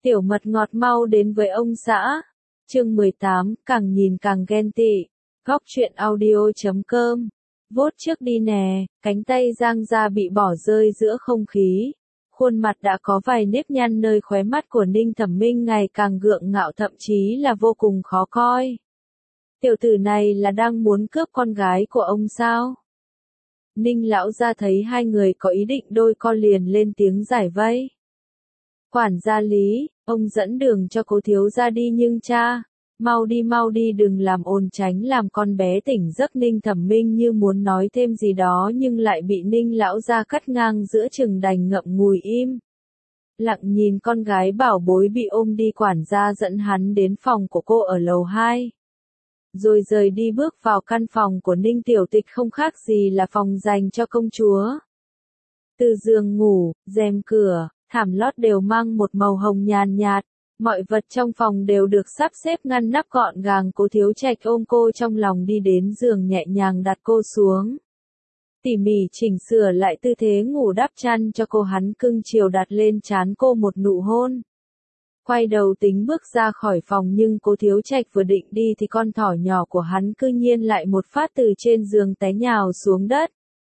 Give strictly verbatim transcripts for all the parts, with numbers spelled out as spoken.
Tiểu mật ngọt mau đến với ông xã. Chương mười tám, càng nhìn càng ghen tị. Góc truyện audio chấm com. Vốt trước đi nè, cánh tay Giang Gia bị bỏ rơi giữa không khí. Khuôn mặt đã có vài nếp nhăn nơi khóe mắt của Ninh Thẩm Minh ngày càng gượng ngạo, thậm chí là vô cùng khó coi. Tiểu tử này là đang muốn cướp con gái của ông sao? Ninh lão gia thấy hai người có ý định đôi co liền lên tiếng giải vây. Quản gia Lý, ông dẫn đường cho Cố thiếu gia đi, nhưng cha, mau đi mau đi đừng làm ồn, tránh làm con bé tỉnh giấc. Ninh Thẩm Minh như muốn nói thêm gì đó nhưng lại bị Ninh lão gia cắt ngang giữa chừng, đành ngậm ngùi im. Lặng nhìn con gái bảo bối bị ôm đi. Quản gia dẫn hắn đến phòng của cô ở lầu hai. Rồi rời đi bước vào căn phòng của Ninh Tiểu Tịch, không khác gì là phòng dành cho công chúa. Từ giường ngủ, rèm cửa, thảm lót đều mang một màu hồng nhàn nhạt, mọi vật trong phòng đều được sắp xếp ngăn nắp gọn gàng. Cố Thiếu Trạch ôm cô trong lòng đi đến giường, nhẹ nhàng đặt cô xuống. Tỉ mỉ chỉnh sửa lại tư thế ngủ, đắp chăn cho cô, hắn cưng chiều đặt lên trán cô một nụ hôn. Quay đầu tính bước ra khỏi phòng, nhưng Cố Thiếu Trạch vừa định đi thì con thỏ nhỏ của hắn cư nhiên lại một phát từ trên giường té nhào xuống đất,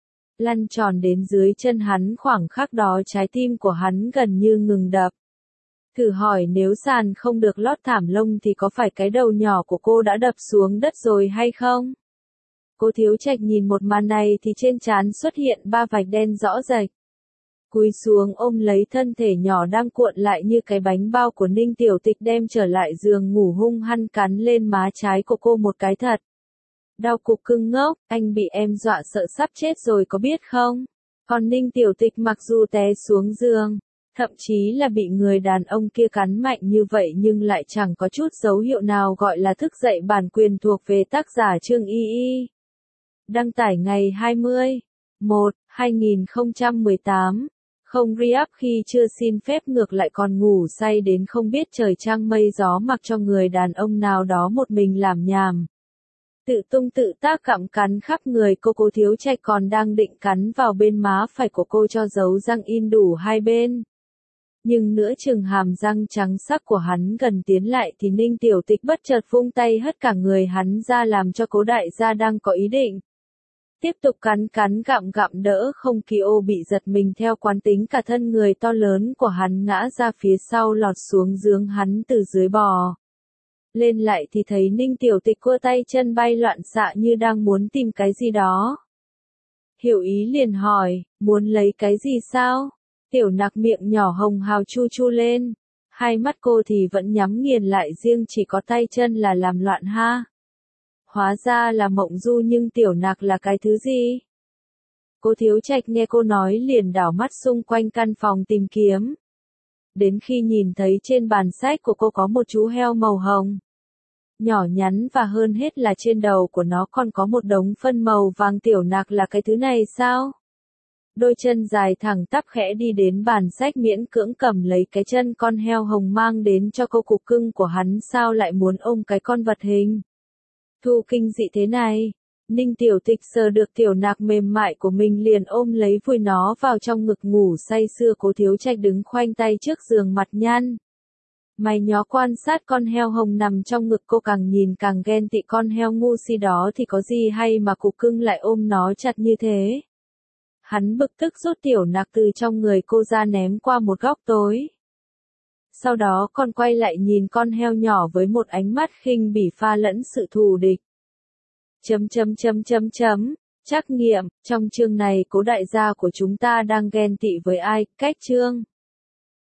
lăn tròn đến dưới chân hắn. Khoảng khắc đó trái tim của hắn gần như ngừng đập. Thử hỏi nếu sàn không được lót thảm lông thì có phải cái đầu nhỏ của cô đã đập xuống đất rồi hay không? Cố Thiếu Trạch nhìn một màn này thì trên trán xuất hiện ba vạch đen rõ rệt. Cúi xuống ôm lấy thân thể nhỏ đang cuộn lại như cái bánh bao của Ninh Tiểu Tịch, đem trở lại giường ngủ, hung hăng cắn lên má trái của cô một cái thật đau. Cục cưng ngốc, anh bị em dọa sợ sắp chết rồi có biết không? Còn Ninh Tiểu Tịch mặc dù té xuống giường, thậm chí là bị người đàn ông kia cắn mạnh như vậy, nhưng lại chẳng có chút dấu hiệu nào gọi là thức dậy. Bản quyền thuộc về tác giả Trương Y Y. Đăng tải ngày hai mươi tháng một năm hai nghìn không trăm mười tám. Không re-up khi chưa xin phép, ngược lại còn ngủ say đến không biết trời trăng mây gió, mặc cho người đàn ông nào đó một mình làm nhảm. Tự tung tự tác cặm cắn khắp người cô. Cố Thiếu Trạch còn đang định cắn vào bên má phải của cô cho dấu răng in đủ hai bên. Nhưng nửa chừng hàm răng trắng sắc của hắn gần tiến lại thì Ninh Tiểu Tịch bất chợt vung tay hất cả người hắn ra, làm cho Cố đại gia đang có ý định tiếp tục cắn cắn gặm gặm đỡ không kịp, ô bị giật mình theo quán tính, cả thân người to lớn của hắn ngã ra phía sau, lọt xuống giường. Hắn từ dưới bò lên lại thì thấy Ninh Tiểu Tịch cua tay chân bay loạn xạ như đang muốn tìm cái gì đó. Hiểu ý liền hỏi, muốn lấy cái gì sao? Tiểu Nặc miệng nhỏ hồng hào chu chu lên, hai mắt cô thì vẫn nhắm nghiền lại, riêng chỉ có tay chân là làm loạn ha. Hóa ra là mộng du, nhưng Tiểu Nặc là cái thứ gì? Cố Thiếu Trạch nghe cô nói liền đảo mắt xung quanh căn phòng tìm kiếm. Đến khi nhìn thấy trên bàn sách của cô có một chú heo màu hồng, nhỏ nhắn, và hơn hết là trên đầu của nó còn có một đống phân màu vàng. Tiểu Nặc là cái thứ này sao? Đôi chân dài thẳng tắp khẽ đi đến bàn sách, miễn cưỡng cầm lấy cái chân con heo hồng mang đến cho cô. Cục cưng của hắn sao lại muốn ôm cái con vật hình thù kinh dị thế này? Ninh Tiểu Tịch sờ được Tiểu Nặc mềm mại của mình liền ôm lấy vùi nó vào trong ngực ngủ say sưa. Cố Thiếu Trạch đứng khoanh tay trước giường, mặt nhăn mày nhó quan sát con heo hồng nằm trong ngực cô, càng nhìn càng ghen tị. Con heo ngu si đó thì có gì hay mà cục cưng lại ôm nó chặt như thế? Hắn bực tức rút Tiểu Nặc từ trong người cô ra, ném qua một góc tối. Sau đó còn quay lại nhìn con heo nhỏ với một ánh mắt khinh bỉ pha lẫn sự thù địch. Chấm chấm chấm chấm chấm. Trắc nghiệm, trong chương này Cố đại gia của chúng ta đang ghen tị với ai? Cách chương